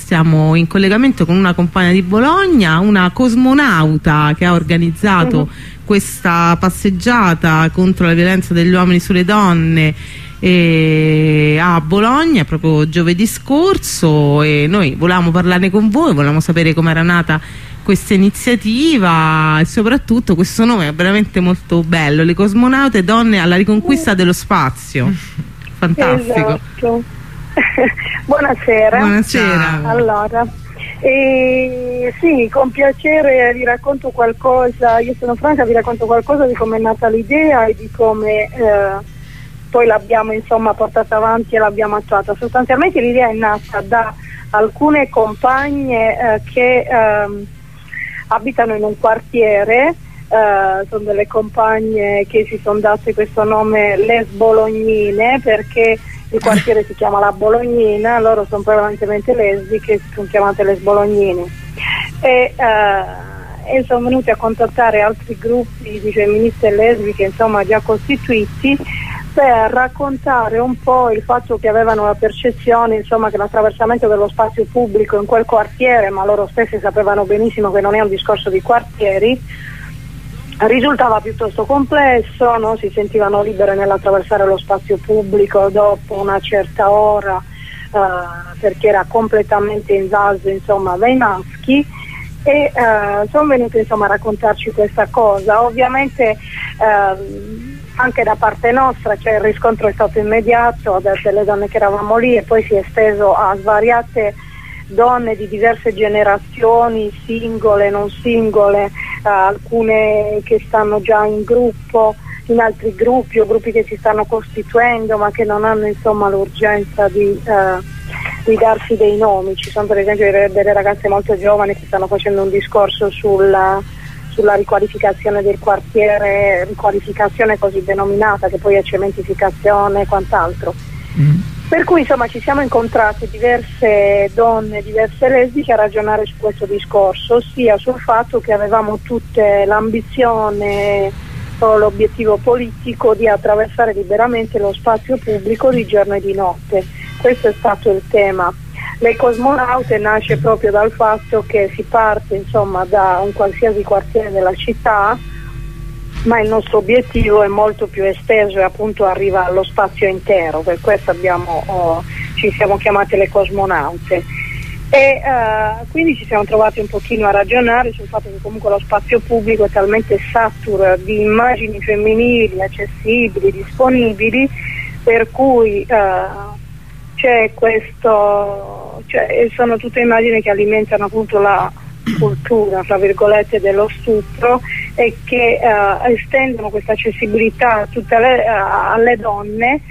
stiamo in collegamento con una compagna di Bologna, una cosmonauta che ha organizzato questa passeggiata contro la violenza degli uomini sulle donne a Bologna proprio giovedì scorso, e noi volevamo parlarne con voi, volevamo sapere come era nata questa iniziativa e soprattutto questo nome è veramente molto bello, le cosmonaute donne alla riconquista dello spazio. Fantastico. Esatto. Buonasera. Buonasera. Allora, sì, con piacere vi racconto qualcosa. Io sono Franca, vi racconto qualcosa di come è nata l'idea e di come poi l'abbiamo insomma portata avanti e l'abbiamo attuata. Sostanzialmente l'idea è nata da alcune compagne che abitano in un quartiere, sono delle compagne che si sono date questo nome Les Bolognine perché il quartiere si chiama La Bolognina, loro sono prevalentemente lesbiche, si sono chiamate Les Bolognine e sono venute a contattare altri gruppi di femministe lesbiche insomma già costituiti per raccontare un po' il fatto che avevano la percezione insomma che l'attraversamento dello spazio pubblico in quel quartiere, ma loro stessi sapevano benissimo che non è un discorso di quartieri, risultava piuttosto complesso, non si sentivano libere nell'attraversare lo spazio pubblico dopo una certa ora perché era completamente invaso insomma dai maschi e sono venute insomma a raccontarci questa cosa. Ovviamente anche da parte nostra il riscontro è stato immediato delle donne che eravamo lì e poi si è esteso a svariate donne di diverse generazioni, singole, non singole, alcune che stanno già in gruppo, in altri gruppi o gruppi che si stanno costituendo ma che non hanno insomma l'urgenza di darsi dei nomi. Ci sono per esempio delle ragazze molto giovani che stanno facendo un discorso sulla riqualificazione del quartiere, riqualificazione così denominata che poi è cementificazione e quant'altro. Per cui insomma ci siamo incontrate diverse donne, diverse lesbiche a ragionare su questo discorso, ossia sul fatto che avevamo tutte l'ambizione o l'obiettivo politico di attraversare liberamente lo spazio pubblico di giorno e di notte. Questo è stato il tema. Le cosmonaute nasce proprio dal fatto che si parte insomma da un qualsiasi quartiere della città, ma il nostro obiettivo è molto più esteso e appunto arriva allo spazio intero, per questo ci siamo chiamate le cosmonaute e quindi ci siamo trovati un pochino a ragionare sul fatto che comunque lo spazio pubblico è talmente saturo di immagini femminili accessibili, disponibili, per cui c'è questo, sono tutte immagini che alimentano appunto la cultura, tra virgolette, dello stupro e che estendono questa accessibilità alle donne,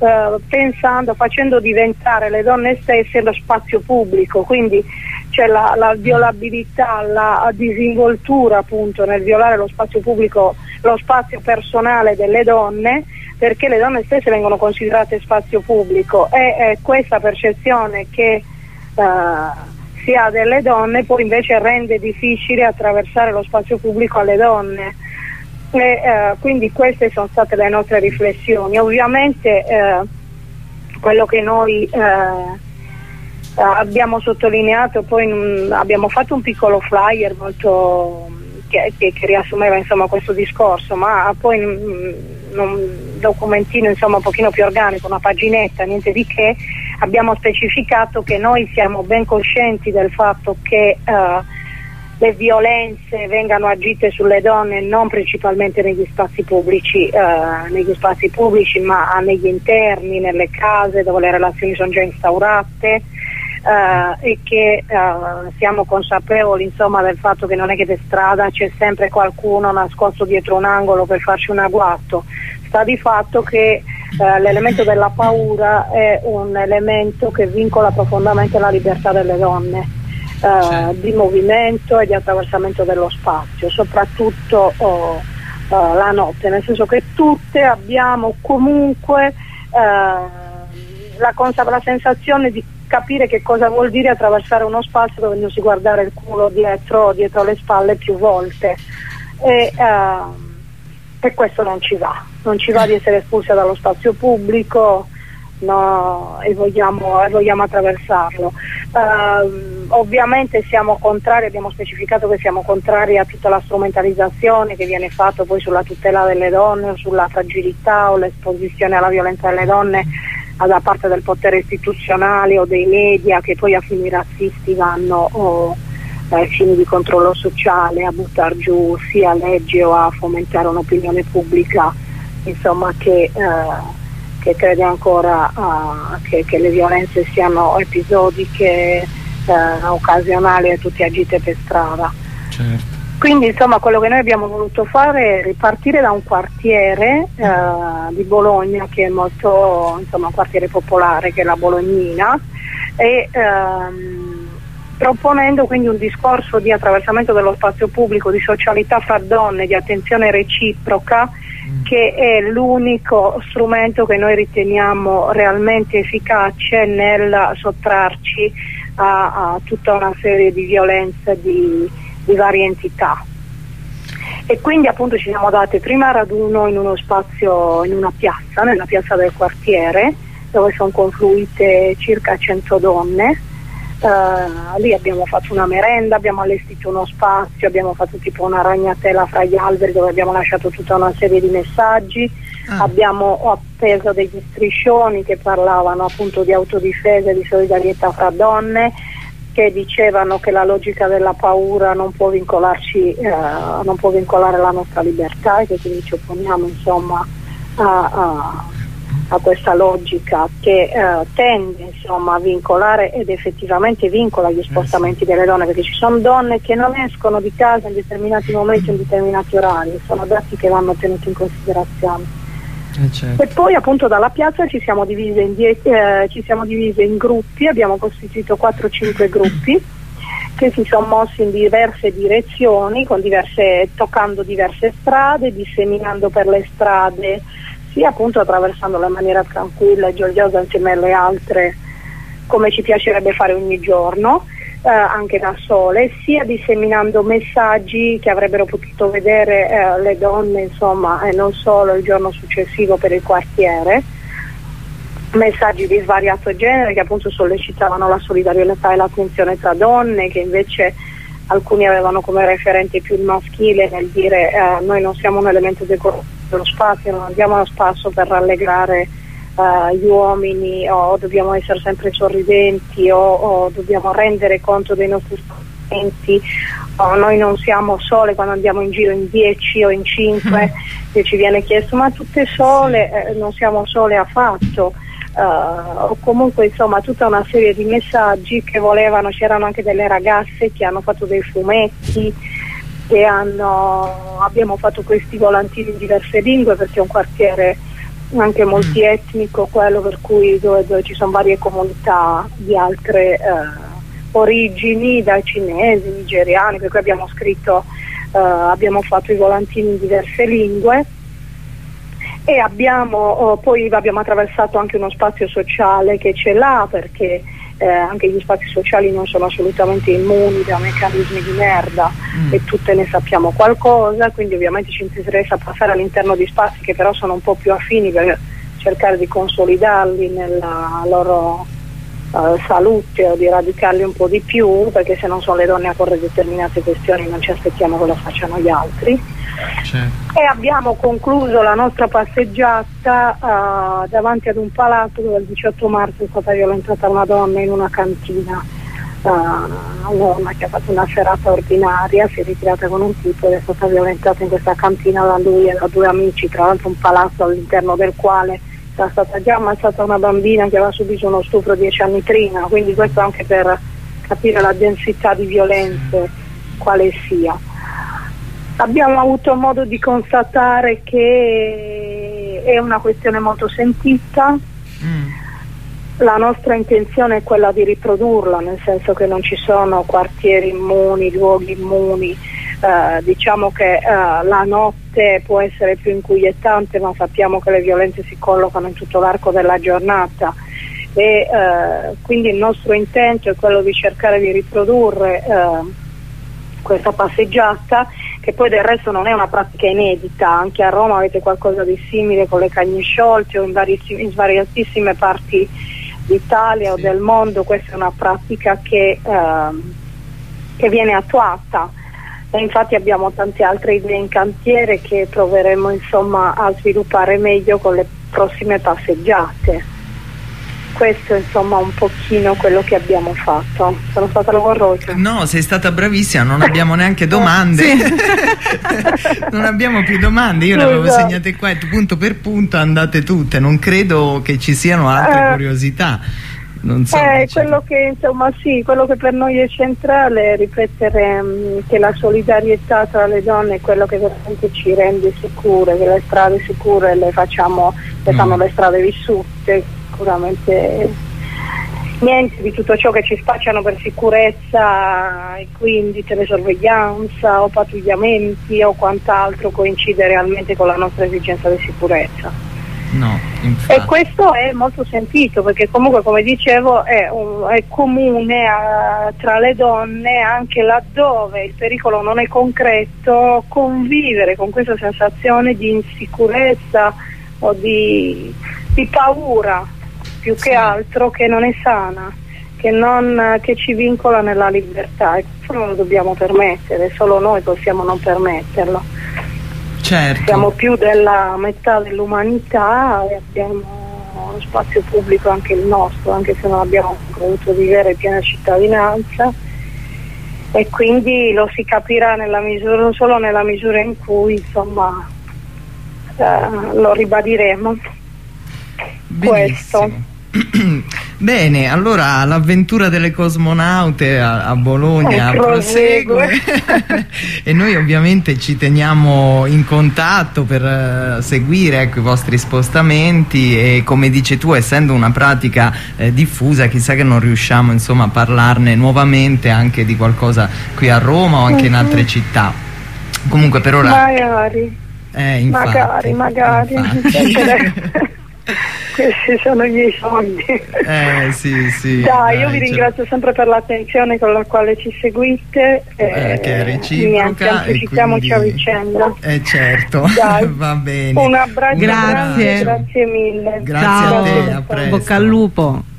facendo diventare le donne stesse lo spazio pubblico, quindi c'è la violabilità, la disinvoltura appunto nel violare lo spazio pubblico, lo spazio personale delle donne, perché le donne stesse vengono considerate spazio pubblico e questa percezione che si ha delle donne poi invece rende difficile attraversare lo spazio pubblico alle donne quindi queste sono state le nostre riflessioni. Ovviamente quello che noi abbiamo sottolineato, poi abbiamo fatto un piccolo flyer molto che riassumeva insomma questo discorso, ma poi un documentino insomma un pochino più organico, una paginetta, niente di che. Abbiamo specificato che noi siamo ben coscienti del fatto che le violenze vengano agite sulle donne non principalmente negli spazi pubblici, ma negli interni, nelle case dove le relazioni sono già instaurate e che siamo consapevoli insomma del fatto che non è che per strada c'è sempre qualcuno nascosto dietro un angolo per farci un agguato. Sta di fatto che l'elemento della paura è un elemento che vincola profondamente la libertà delle donne di movimento e di attraversamento dello spazio, soprattutto la notte, nel senso che tutte abbiamo comunque la sensazione di capire che cosa vuol dire attraversare uno spazio dovendosi guardare il culo dietro le spalle più volte e questo non ci va di essere espulse dallo spazio pubblico, e vogliamo attraversarlo. Ovviamente siamo contrari, abbiamo specificato che siamo contrari a tutta la strumentalizzazione che viene fatta poi sulla tutela delle donne o sulla fragilità o l'esposizione alla violenza delle donne da parte del potere istituzionale o dei media, che poi a fini razzisti vanno ai fini di controllo sociale a buttar giù sia leggi o a fomentare un'opinione pubblica, insomma, che crede ancora che le violenze siano episodiche, occasionali e tutte agite per strada. Certo. Quindi insomma quello che noi abbiamo voluto fare è ripartire da un quartiere di Bologna che è molto, insomma, un quartiere popolare, che è la Bolognina, e proponendo quindi un discorso di attraversamento dello spazio pubblico, di socialità fra donne, di attenzione reciproca, che è l'unico strumento che noi riteniamo realmente efficace nel sottrarci a tutta una serie di violenze di varie entità. E quindi appunto ci siamo date prima raduno in uno spazio, in una piazza, nella piazza del quartiere, dove sono confluite circa 100 donne. Lì abbiamo fatto una merenda, abbiamo allestito uno spazio, abbiamo fatto tipo una ragnatela fra gli alberi dove abbiamo lasciato tutta una serie di messaggi, abbiamo appeso degli striscioni che parlavano appunto di autodifesa e di solidarietà fra donne, che dicevano che la logica della paura non può vincolarci, non può vincolare la nostra libertà, e che quindi ci opponiamo, insomma, a questa logica che tende, insomma, a vincolare, ed effettivamente vincola gli spostamenti delle donne, perché ci sono donne che non escono di casa in determinati momenti, in determinati orari, sono dati che vanno tenuti in considerazione. Certo. E poi appunto dalla piazza ci siamo divise in gruppi, abbiamo costituito 4-5 gruppi che si sono mossi in diverse direzioni, toccando diverse strade, disseminando per le strade, sia appunto attraversandole in maniera tranquilla e gioiosa insieme alle altre, come ci piacerebbe fare ogni giorno, anche da sole, sia disseminando messaggi che avrebbero potuto vedere le donne, insomma, e non solo il giorno successivo per il quartiere, messaggi di svariato genere che appunto sollecitavano la solidarietà e l'attenzione tra donne, che invece alcuni avevano come referente più il maschile, nel dire noi non siamo un elemento dello spazio, non andiamo allo spazio per rallegrare gli uomini, o dobbiamo essere sempre sorridenti, o dobbiamo rendere conto dei nostri spostamenti, o noi non siamo sole quando andiamo in giro in 10 o in 5 e ci viene chiesto ma tutte sole, non siamo sole affatto, o comunque insomma tutta una serie di messaggi che volevano. C'erano anche delle ragazze che hanno fatto dei fumetti, abbiamo fatto questi volantini in diverse lingue, perché è un quartiere anche multietnico, quello per cui dove ci sono varie comunità di altre origini, dai cinesi, nigeriani, per cui abbiamo fatto i volantini in diverse lingue, e poi abbiamo attraversato anche uno spazio sociale che ce l'ha, perché anche gli spazi sociali non sono assolutamente immuni da meccanismi di merda e tutte ne sappiamo qualcosa, quindi ovviamente ci interessa passare all'interno di spazi che però sono un po' più affini, per cercare di consolidarli nella loro salute, o di radicarli un po' di più, perché se non sono le donne a porre determinate questioni non ci aspettiamo che lo facciano gli altri. Certo. E abbiamo concluso la nostra passeggiata davanti ad un palazzo dove il 18 marzo è stata violentata una donna in una cantina, una donna che ha fatto una serata ordinaria, si è ritirata con un tipo ed è stata violentata in questa cantina da lui e da 2 amici, tra l'altro un palazzo all'interno del quale era stata già ammazzata una bambina che aveva subito uno stupro 10 anni prima, quindi questo anche per capire la densità di violenze quale sia. Abbiamo avuto modo di constatare che è una questione molto sentita. La nostra intenzione è quella di riprodurla, nel senso che non ci sono quartieri immuni, luoghi immuni. Diciamo che la notte può essere più inquietante, ma sappiamo che le violenze si collocano in tutto l'arco della giornata, e quindi il nostro intento è quello di cercare di riprodurre questa passeggiata che poi del resto non è una pratica inedita, anche a Roma avete qualcosa di simile con le cagne sciolte o in svariatissime parti d'Italia o del mondo. Questa è una pratica che viene attuata, e infatti abbiamo tante altre idee in cantiere che proveremo insomma a sviluppare meglio con le prossime passeggiate. Questo è insomma un pochino quello che abbiamo fatto. Sono stata laboriosa? No, sei stata bravissima, non abbiamo neanche domande. Non abbiamo più domande, io le avevo segnate qua e punto per punto andate tutte, non credo che ci siano altre curiosità. Non so quello che insomma quello che per noi è centrale è ripetere che la solidarietà tra le donne è quello che veramente ci rende sicure, che le strade sicure le fanno le strade vissute. Sicuramente niente di tutto ciò che ci spacciano per sicurezza e quindi telesorveglianza o pattugliamenti o quant'altro coincide realmente con la nostra esigenza di sicurezza. No, infatti. E questo è molto sentito, perché comunque, come dicevo, è comune tra le donne, anche laddove il pericolo non è concreto, convivere con questa sensazione di insicurezza o di paura, più che altro, che non è sana, che ci vincola nella libertà, e questo non lo dobbiamo permettere, solo noi possiamo non permetterlo. Certo. Siamo più della metà dell'umanità e abbiamo uno spazio pubblico anche il nostro, anche se non abbiamo potuto vivere piena cittadinanza, e quindi lo si capirà solo nella misura in cui insomma lo ribadiremo. Benissimo. Bene, allora l'avventura delle cosmonaute a Bologna prosegue e noi ovviamente ci teniamo in contatto per seguire i vostri spostamenti, e come dici tu, essendo una pratica diffusa, chissà che non riusciamo insomma a parlarne nuovamente anche di qualcosa qui a Roma o anche in altre città. Comunque per ora magari questi sono i miei sogni. Sì, dai, io vi ringrazio sempre per l'attenzione con la quale ci seguite, che è reciproca, anticipiamoci a vicenda. Certo. Dai. Va bene, Un abbraccio, grazie mille. Grazie a te, a presto. Bocca al lupo.